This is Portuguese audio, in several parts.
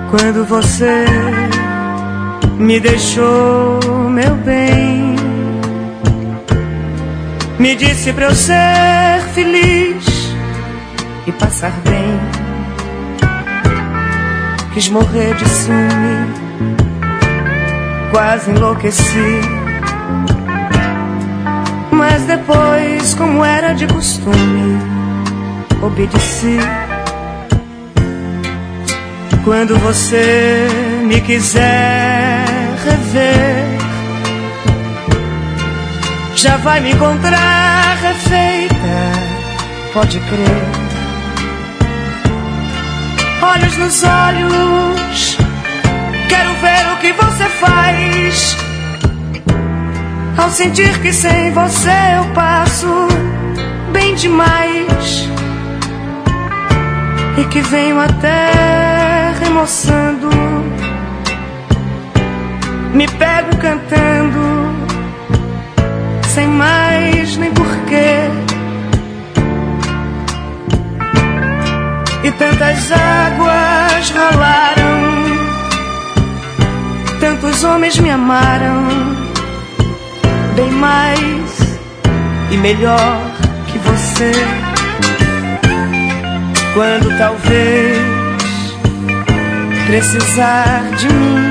Quando você me deixou, meu bem, me disse pra eu ser feliz e passar bem. Quis morrer de ciúme, quase enlouqueci. Mas depois, como era de costume, obedeci. Quando você me quiser rever, já vai me encontrar refeita, pode crer. Olhos nos olhos, quero ver o que você faz ao sentir que sem você eu passo bem demais, e que venho até remoçando, me pego cantando, sem mais nem porquê. E tantas águas rolaram, tantos homens me amaram, bem mais e melhor que você. Quando talvez precisar de mim,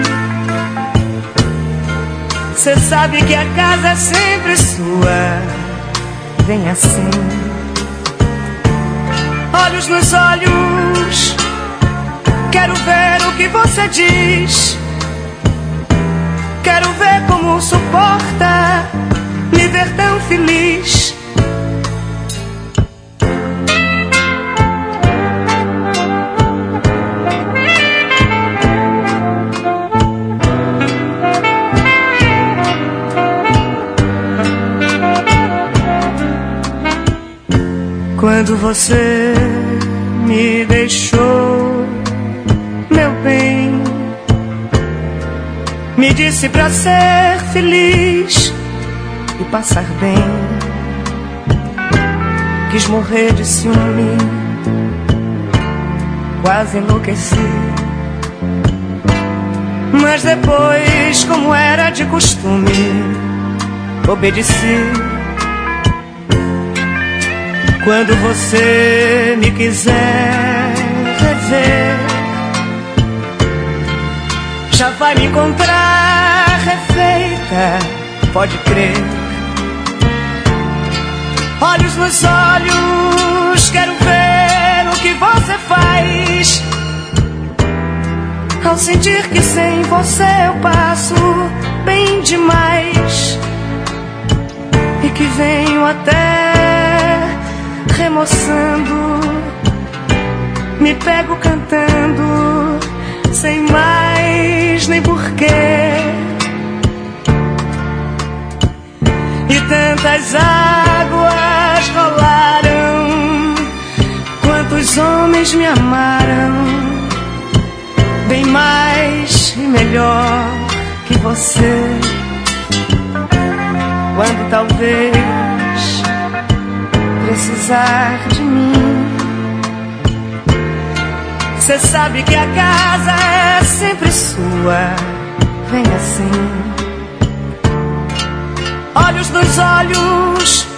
cê sabe que a casa é sempre sua, vem assim. Olhos nos olhos, quero ver o que você diz, quero ver como suporta me ver tão feliz. Quando você me deixou, meu bem, me disse pra ser feliz e passar bem. Quis morrer de ciúme, quase enlouqueci. Mas depois, como era de costume, obedeci. Quando você me quiser rever, já vai me encontrar refeita, pode crer. Olhos nos olhos, quero ver o que você faz ao sentir que sem você eu passo bem demais, e que venho até remoçando, me pego cantando, sem mais nem porquê. E tantas águas rolaram, quantos homens me amaram, bem mais e melhor que você. Quando talvez precisar de mim, cê sabe que a casa é sempre sua, vem assim. Olhos nos olhos,